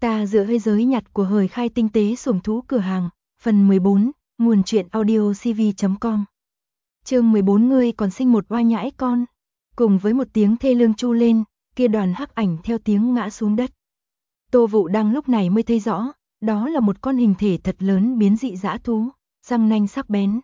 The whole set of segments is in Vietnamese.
Ta dựa hơi giới nhặt của hời khai tinh tế sủng thú cửa hàng, phần 14, nguồn truyện audio cv.com. Chương 14 ngươi còn sinh một oa nhãi con. Cùng với một tiếng thê lương chu lên, kia đoàn hắc ảnh theo tiếng ngã xuống đất. Tô Vũ Đăng lúc này mới thấy rõ, đó là một con hình thể thật lớn biến dị dã thú, răng nanh sắc bén.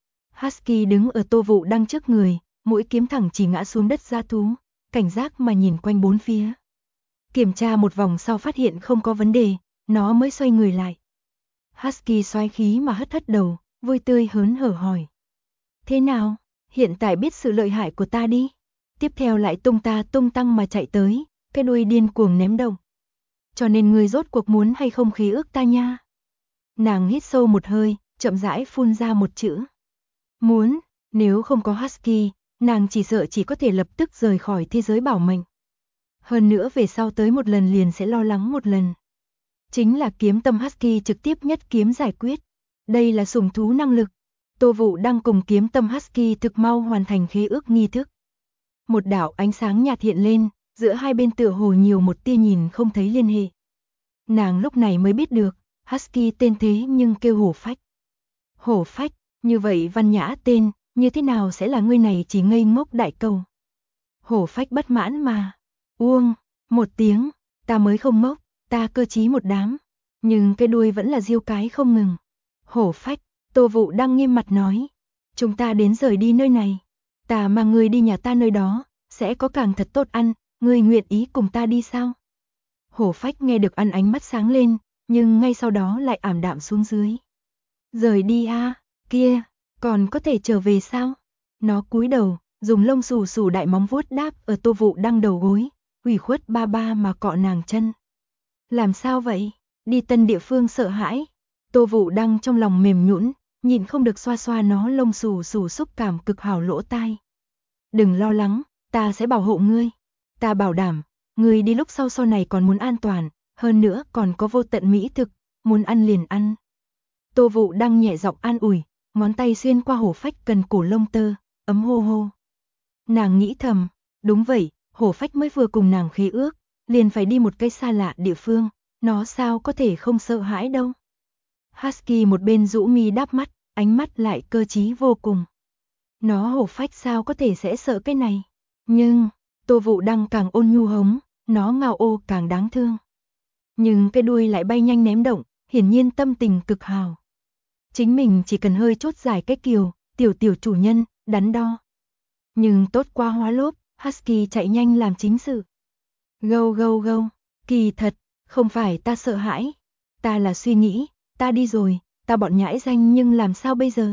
Husky đứng ở Tô Vũ Đăng trước người, mũi kiếm thẳng chỉ ngã xuống đất dã thú, cảnh giác mà nhìn quanh bốn phía. Kiểm tra một vòng sau phát hiện không có vấn đề, nó mới xoay người lại. Husky xoáy khí mà hất hất đầu, vui tươi hớn hở hỏi. Thế nào, hiện tại biết sự lợi hại của ta đi. Tiếp theo lại tung tăng mà chạy tới, cái đuôi điên cuồng ném đồng. Cho nên ngươi rốt cuộc muốn hay không khí ước ta nha. Nàng hít sâu một hơi, chậm rãi phun ra một chữ. Muốn, nếu không có Husky, nàng chỉ sợ chỉ có thể lập tức rời khỏi thế giới bảo mệnh. Hơn nữa về sau tới một lần liền sẽ lo lắng một lần. Chính là kiếm tâm Husky trực tiếp nhất kiếm giải quyết. Đây là sủng thú năng lực. Tô Vũ đang cùng kiếm tâm Husky thực mau hoàn thành khế ước nghi thức. Một đạo ánh sáng nhạt hiện lên, giữa hai bên tựa hồ nhiều một tia nhìn không thấy liên hệ. Nàng lúc này mới biết được, Husky tên thế nhưng kêu hổ phách. Hổ phách, như vậy văn nhã tên, như thế nào sẽ là ngươi này chỉ ngây ngốc đại cầu. Hổ phách bất mãn mà. Uông, một tiếng, ta mới không ngốc, ta cơ trí một đám. Nhưng cái đuôi vẫn là riêu cái không ngừng. Hổ phách, Tô Vũ đang nghiêm mặt nói. Chúng ta đến rời đi nơi này. Ta mang ngươi đi nhà ta nơi đó, sẽ có càng thật tốt ăn, ngươi nguyện ý cùng ta đi sao? Hổ phách nghe được ăn ánh mắt sáng lên, nhưng ngay sau đó lại ảm đạm xuống dưới. Rời đi a, kia, còn có thể trở về sao? Nó cúi đầu, dùng lông xù xù đại móng vuốt đáp ở Tô Vũ Đăng đầu gối, ủy khuất ba ba mà cọ nàng chân. Làm sao vậy? Đi tân địa phương sợ hãi. Tô Vũ Đăng trong lòng mềm nhũn, nhịn không được xoa xoa nó lông xù xù xúc cảm cực hảo lỗ tai. Đừng lo lắng, ta sẽ bảo hộ ngươi. Ta bảo đảm, ngươi đi lúc sau này còn muốn an toàn, hơn nữa còn có vô tận mỹ thực, muốn ăn liền ăn. Tô Vũ Đăng nhẹ giọng an ủi, ngón tay xuyên qua hổ phách cần cổ lông tơ, ấm hô hô. Nàng nghĩ thầm, đúng vậy, hổ phách mới vừa cùng nàng khế ước, liền phải đi một cái xa lạ địa phương, nó sao có thể không sợ hãi đâu. Husky một bên rũ mi đáp mắt, ánh mắt lại cơ trí vô cùng. Nó hổ phách sao có thể sẽ sợ cái này, nhưng Tô Vũ Đăng càng ôn nhu hống, nó ngao ô càng đáng thương. Nhưng cái đuôi lại bay nhanh ném động, hiển nhiên tâm tình cực hào. Chính mình chỉ cần hơi chốt giải cái kiều, tiểu chủ nhân, đắn đo. Nhưng tốt qua hóa lốp, Husky chạy nhanh làm chính sự. Gâu gâu gâu, kỳ thật, không phải ta sợ hãi. Ta là suy nghĩ, ta đi rồi, ta bọn nhãi danh nhưng làm sao bây giờ?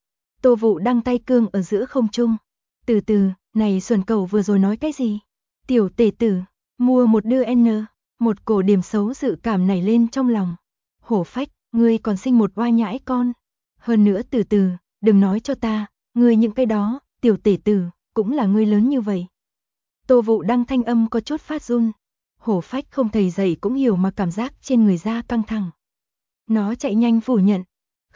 Tô Vũ Đăng tay cương ở giữa không trung. Từ từ, này xuẩn cầu vừa rồi nói cái gì? Tiểu tể tử, mua một đưa N, một cổ điểm xấu dự cảm nảy lên trong lòng. Hổ phách, ngươi còn sinh một oa nhãi con. Hơn nữa từ từ, đừng nói cho ta, ngươi những cái đó, tiểu tể tử, cũng là ngươi lớn như vậy. Tô Vũ Đăng thanh âm có chút phát run. Hổ phách không thầy dạy cũng hiểu mà cảm giác trên người da căng thẳng. Nó chạy nhanh phủ nhận.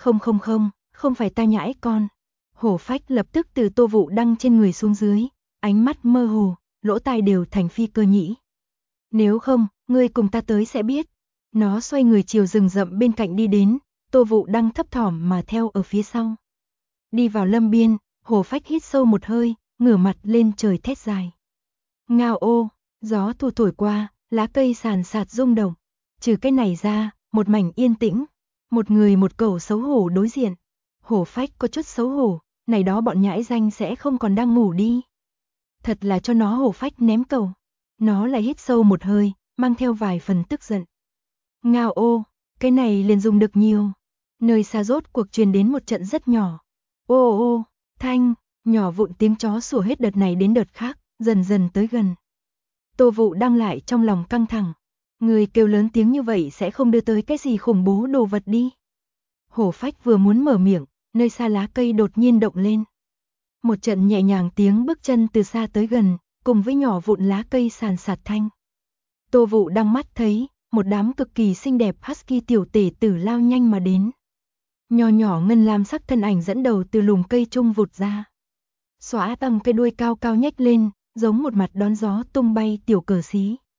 Không phải ta nhãi con. Hổ phách lập tức từ Tô Vũ Đăng trên người xuống dưới, ánh mắt mơ hồ, lỗ tai đều thành phi cơ nhĩ. Nếu không, ngươi cùng ta tới sẽ biết. Nó xoay người chiều rừng rậm bên cạnh đi đến, Tô Vũ Đăng thấp thỏm mà theo ở phía sau. Đi vào lâm biên, hổ phách hít sâu một hơi, ngửa mặt lên trời thét dài. Ngao ô, gió thu thổi qua, lá cây sàn sạt rung động. Trừ cái này ra, một mảnh yên tĩnh, một người một cẩu xấu hổ đối diện. Hổ phách có chút xấu hổ, này đó bọn nhãi danh sẽ không còn đang ngủ đi. Thật là cho nó hổ phách ném cầu. Nó lại hít sâu một hơi, mang theo vài phần tức giận. Ngao ô, cái này liền dùng được nhiều. Nơi xa rốt cuộc truyền đến một trận rất nhỏ. Ô ô, thanh, nhỏ vụn tiếng chó sủa hết đợt này đến đợt khác, dần dần tới gần. Tô Vũ Đăng lại trong lòng căng thẳng. Người kêu lớn tiếng như vậy sẽ không đưa tới cái gì khủng bố đồ vật đi. Hổ phách vừa muốn mở miệng, nơi xa lá cây đột nhiên động lên. Một trận nhẹ nhàng tiếng bước chân từ xa tới gần, cùng với nhỏ vụn lá cây sàn sạt thanh. Tô Vũ Đăng mắt thấy, một đám cực kỳ xinh đẹp Husky tiểu tể tử lao nhanh mà đến. Nhỏ nhỏ ngân lam sắc thân ảnh dẫn đầu từ lùm cây trung vụt ra. Xóa tầng cây đuôi cao cao nhếch lên, giống một mặt đón gió tung bay tiểu cờ xí.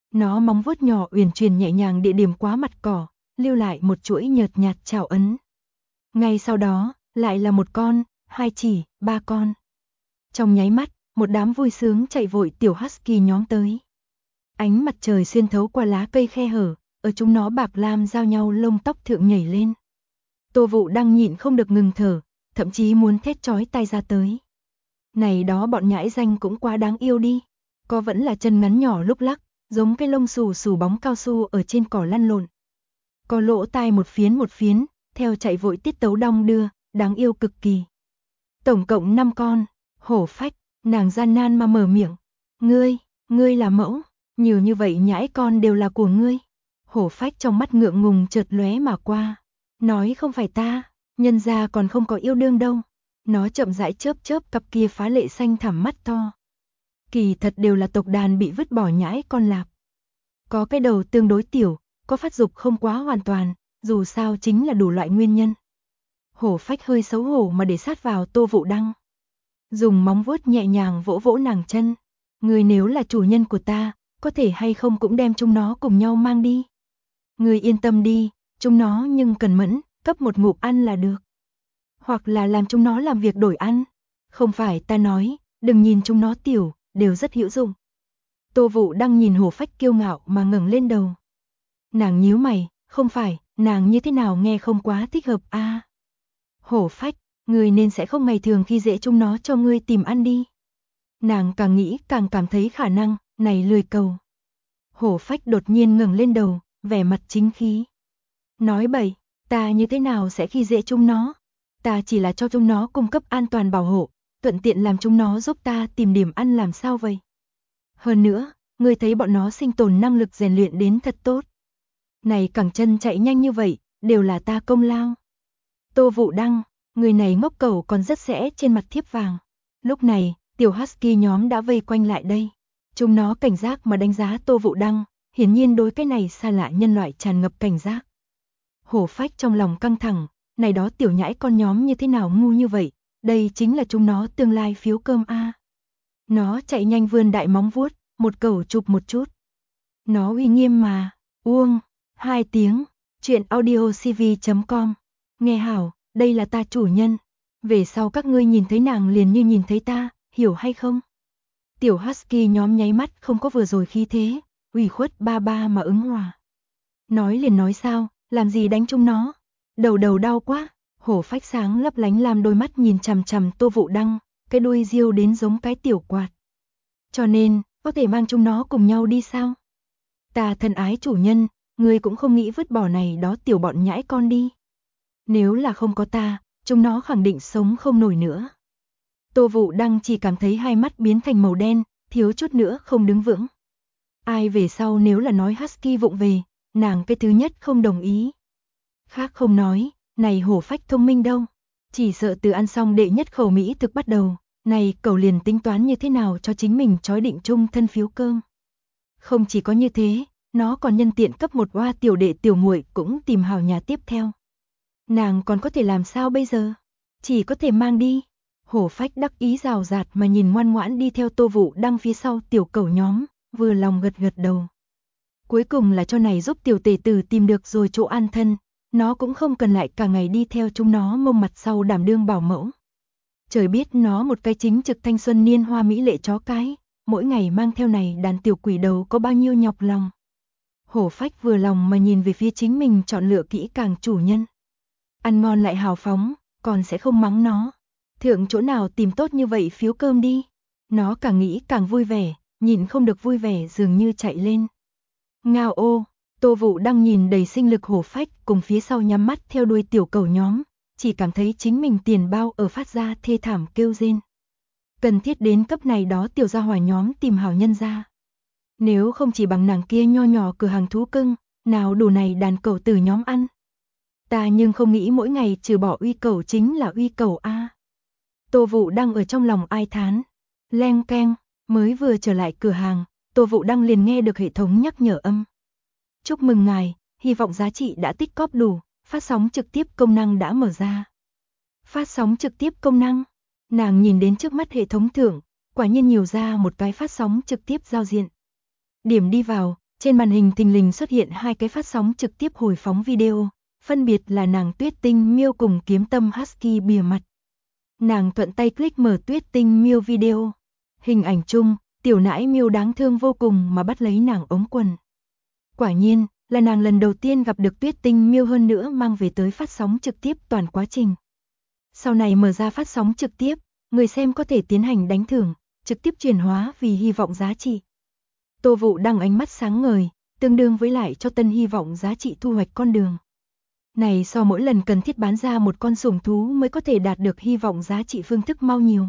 Nó móng vuốt nhỏ uyển chuyển nhẹ nhàng địa điểm quá mặt cỏ, lưu lại một chuỗi nhợt nhạt trảo ấn. Ngay sau đó, lại là một con, hai chỉ, ba con. Trong nháy mắt, một đám vui sướng chạy vội tiểu husky nhóm tới. Ánh mặt trời xuyên thấu qua lá cây khe hở, ở chúng nó bạc lam giao nhau lông tóc thượng nhảy lên. Tô Vũ đang nhịn không được ngừng thở, thậm chí muốn thét chói tai ra tới. Này đó bọn nhãi danh cũng quá đáng yêu đi. Có vẫn là chân ngắn nhỏ lúc lắc, giống cái lông xù xù bóng cao su ở trên cỏ lăn lộn. Có lỗ tai một phiến, theo chạy vội tiết tấu đong đưa, đáng yêu cực kỳ. Tổng cộng 5 con, hổ phách, nàng gian nan mà mở miệng. Ngươi là mẫu, nhiều như vậy nhãi con đều là của ngươi. Hổ phách trong mắt ngượng ngùng chợt lóe mà qua. Nói không phải ta, nhân gia còn không có yêu đương đâu. Nó chậm rãi chớp cặp kia phá lệ xanh thẳm mắt to. Kỳ thật đều là tộc đàn bị vứt bỏ nhãi con lạc. Có cái đầu tương đối tiểu, có phát dục không quá hoàn toàn, dù sao chính là đủ loại nguyên nhân. Hổ phách hơi xấu hổ mà để sát vào Tô Vũ Đăng. Dùng móng vuốt nhẹ nhàng vỗ vỗ nàng chân. Người nếu là chủ nhân của ta, có thể hay không cũng đem chúng nó cùng nhau mang đi. Người yên tâm đi, chúng nó nhưng cần mẫn, cấp một ngụm ăn là được. Hoặc là làm chúng nó làm việc đổi ăn. Không phải ta nói, đừng nhìn chúng nó tiểu, đều rất hữu dụng. Tô Vũ Đăng nhìn hổ phách kiêu ngạo mà ngẩng lên đầu. Nàng nhíu mày, không phải, nàng như thế nào nghe không quá thích hợp a. Hổ phách, người nên sẽ không ngày thường khi dễ chúng nó cho ngươi tìm ăn đi. Nàng càng nghĩ càng cảm thấy khả năng, này lười cầu. Hổ phách đột nhiên ngẩng lên đầu, vẻ mặt chính khí. Nói bậy, ta như thế nào sẽ khi dễ chúng nó? Ta chỉ là cho chúng nó cung cấp an toàn bảo hộ, thuận tiện làm chúng nó giúp ta tìm điểm ăn làm sao vậy? Hơn nữa, ngươi thấy bọn nó sinh tồn năng lực rèn luyện đến thật tốt. Này cẳng chân chạy nhanh như vậy, đều là ta công lao. Tô Vũ Đăng, người này ngốc cẩu còn rất sẽ trên mặt thiếp vàng. Lúc này, tiểu husky nhóm đã vây quanh lại đây. Chúng nó cảnh giác mà đánh giá Tô Vũ Đăng, hiển nhiên đối cái này xa lạ nhân loại tràn ngập cảnh giác. Hổ phách trong lòng căng thẳng, này đó tiểu nhãi con nhóm như thế nào ngu như vậy, đây chính là chúng nó tương lai phiếu cơm a. Nó chạy nhanh vươn đại móng vuốt, một cẩu chụp một chút. Nó uy nghiêm mà, uông, 2 tiếng, chuyện audiocv.com. Nghe hảo, đây là ta chủ nhân. Về sau các ngươi nhìn thấy nàng liền như nhìn thấy ta, hiểu hay không? Tiểu husky nhóm nháy mắt không có vừa rồi khí thế, ủy khuất ba ba mà ứng hòa. Nói liền nói sao, làm gì đánh chúng nó? Đầu đau quá. Hổ phách sáng lấp lánh làm đôi mắt nhìn chằm chằm Tô Vũ Đăng, cái đuôi riêu đến giống cái tiểu quạt. Cho nên, có thể mang chúng nó cùng nhau đi sao? Ta thân ái chủ nhân, ngươi cũng không nghĩ vứt bỏ này đó tiểu bọn nhãi con đi. Nếu là không có ta, chúng nó khẳng định sống không nổi nữa. Tô Vũ Đăng chỉ cảm thấy hai mắt biến thành màu đen, thiếu chút nữa không đứng vững. Ai về sau nếu là nói husky vụng về, nàng cái thứ nhất không đồng ý. Khác không nói, này hổ phách thông minh đâu. Chỉ sợ từ ăn xong đệ nhất khẩu mỹ thực bắt đầu, này cậu liền tính toán như thế nào cho chính mình trói định chung thân phiếu cơm. Không chỉ có như thế, nó còn nhân tiện cấp một oa tiểu đệ tiểu muội cũng tìm hào nhà tiếp theo. Nàng còn có thể làm sao bây giờ? Chỉ có thể mang đi. Hổ phách đắc ý rào rạt mà nhìn ngoan ngoãn đi theo Tô Vũ Đăng phía sau tiểu cẩu nhóm, vừa lòng gật gật đầu. Cuối cùng là cho này giúp tiểu tể tử tìm được rồi chỗ an thân, nó cũng không cần lại cả ngày đi theo chúng nó mông mặt sau đảm đương bảo mẫu. Trời biết nó một cái chính trực thanh xuân niên hoa mỹ lệ chó cái, mỗi ngày mang theo này đàn tiểu quỷ đầu có bao nhiêu nhọc lòng. Hổ phách vừa lòng mà nhìn về phía chính mình chọn lựa kỹ càng chủ nhân. Ăn ngon lại hào phóng, còn sẽ không mắng nó. Thượng chỗ nào tìm tốt như vậy phiếu cơm đi. Nó càng nghĩ càng vui vẻ, nhìn không được vui vẻ dường như chạy lên. Ngao ô, Tô Vũ Đăng nhìn đầy sinh lực hổ phách cùng phía sau nhắm mắt theo đuôi tiểu cẩu nhóm, chỉ cảm thấy chính mình tiền bao ở phát ra thê thảm kêu rên. Cần thiết đến cấp này đó tiểu gia hỏa nhóm tìm hảo nhân ra. Nếu không chỉ bằng nàng kia nho nhỏ cửa hàng thú cưng, nào đủ này đàn cẩu tử nhóm ăn. Ta nhưng không nghĩ mỗi ngày trừ bỏ uy cẩu chính là uy cẩu a. Tô Vũ Đăng ở trong lòng ai thán. Leng keng, mới vừa trở lại cửa hàng, Tô Vũ Đăng liền nghe được hệ thống nhắc nhở âm. Chúc mừng ngài, hy vọng giá trị đã tích cóp đủ, phát sóng trực tiếp công năng đã mở ra. Phát sóng trực tiếp công năng, nàng nhìn đến trước mắt hệ thống thưởng, quả nhiên nhiều ra một cái phát sóng trực tiếp giao diện. Điểm đi vào, Trên màn hình thình lình xuất hiện hai cái phát sóng trực tiếp hồi phóng video, phân biệt là nàng Tuyết Tinh Miêu cùng Kiếm Tâm Husky bìa mặt. Nàng thuận tay click mở Tuyết Tinh Miêu video. Hình ảnh chung, tiểu nãi miêu đáng thương vô cùng mà bắt lấy nàng ống quần. Quả nhiên, là nàng lần đầu tiên gặp được Tuyết Tinh Miêu, hơn nữa mang về tới phát sóng trực tiếp toàn quá trình. Sau này mở ra phát sóng trực tiếp, người xem có thể tiến hành đánh thưởng, trực tiếp chuyển hóa vì hy vọng giá trị. Tô Vũ Đăng ánh mắt sáng ngời, tương đương với lại cho tân hy vọng giá trị thu hoạch con đường. Này so mỗi lần cần thiết bán ra một con sủng thú mới có thể đạt được hy vọng giá trị phương thức mau nhiều.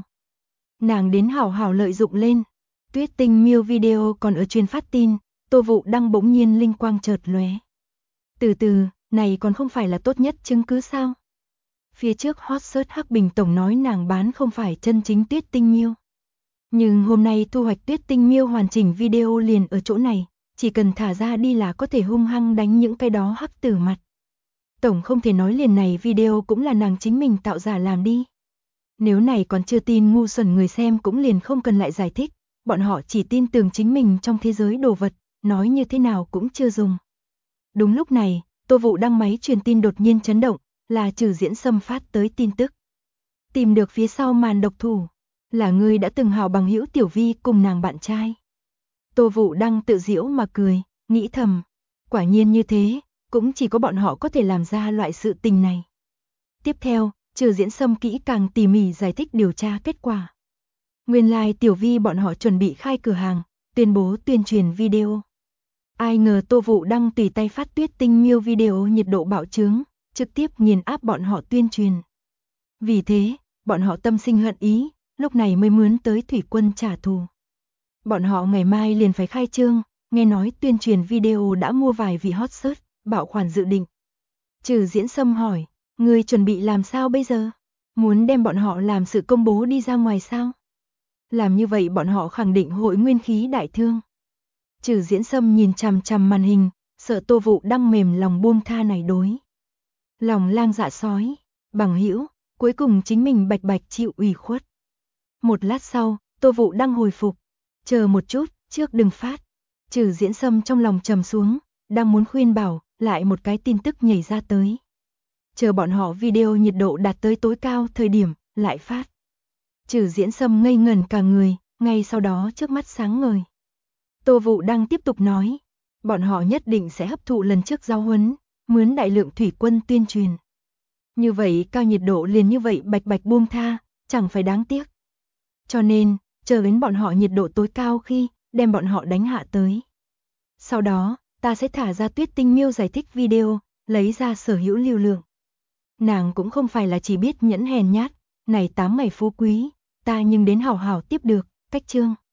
Nàng đến hảo hảo lợi dụng lên. Tuyết Tinh Miêu video còn ở truyền phát tin, Tô Vũ Đăng bỗng nhiên linh quang chợt lóe. Từ từ, này còn không phải là tốt nhất chứng cứ sao? Phía trước hot search Hắc Bình Tổng nói nàng bán không phải chân chính Tuyết Tinh Miêu. Nhưng hôm nay thu hoạch Tuyết Tinh Miêu hoàn chỉnh video liền ở chỗ này, chỉ cần thả ra đi là có thể hung hăng đánh những cái đó hắc tử mặt. Tổng không thể nói liền này video cũng là nàng chính mình tạo giả làm đi. Nếu này còn chưa tin, ngu xuẩn người xem cũng liền không cần lại giải thích, bọn họ chỉ tin tưởng chính mình trong thế giới đồ vật, nói như thế nào cũng chưa dùng. Đúng lúc này, Tô Vũ Đăng máy truyền tin đột nhiên chấn động, là Trừ Diễn Sâm phát tới tin tức. Tìm được phía sau màn độc thủ, là người đã từng hào bằng hữu Tiểu Vi cùng nàng bạn trai. Tô Vũ Đăng tự giễu mà cười, nghĩ thầm, quả nhiên như thế, cũng chỉ có bọn họ có thể làm ra loại sự tình này. Tiếp theo, Trừ Diễn Sâm kỹ càng tỉ mỉ giải thích điều tra kết quả. Nguyên lai Tiểu Vi bọn họ chuẩn bị khai cửa hàng, tuyên bố tuyên truyền video. Ai ngờ Tô Vũ Đăng tùy tay phát Tuyết Tinh Miêu video nhiệt độ bạo chướng, trực tiếp nghiền áp bọn họ tuyên truyền. Vì thế, bọn họ tâm sinh hận ý, lúc này mới mướn tới thủy quân trả thù. Bọn họ ngày mai liền phải khai trương, nghe nói tuyên truyền video đã mua vài vị hot search, bảo khoản dự định. Trừ Diễn Sâm hỏi, ngươi chuẩn bị làm sao bây giờ? Muốn đem bọn họ làm sự công bố đi ra ngoài sao? Làm như vậy bọn họ khẳng định hội nguyên khí đại thương. Trừ Diễn Sâm nhìn chằm chằm màn hình, sợ Tô Vũ Đăng mềm lòng buông tha này đối. Lòng lang dạ sói, bằng hữu, cuối cùng chính mình bạch bạch chịu ủy khuất. Một lát sau, Tô Vũ Đăng hồi phục, chờ một chút, trước đừng phát. Trừ Diễn Sâm trong lòng trầm xuống, đang muốn khuyên bảo, lại một cái tin tức nhảy ra tới. Chờ bọn họ video nhiệt độ đạt tới tối cao thời điểm, lại phát. Trừ Diễn Sâm ngây ngẩn cả người, ngay sau đó trước mắt sáng ngời. Tô Vũ Đăng tiếp tục nói, bọn họ nhất định sẽ hấp thụ lần trước giáo huấn, mướn đại lượng thủy quân tuyên truyền. Như vậy cao nhiệt độ liền như vậy bạch bạch buông tha, chẳng phải đáng tiếc. Cho nên, chờ đến bọn họ nhiệt độ tối cao khi, đem bọn họ đánh hạ tới. Sau đó, ta sẽ thả ra Tuyết Tinh Miêu giải thích video, lấy ra sở hữu lưu lượng. Nàng cũng không phải là chỉ biết nhẫn hèn nhát, này 8 ngày phú quý, ta nhưng đến hảo hảo tiếp được, cách chương.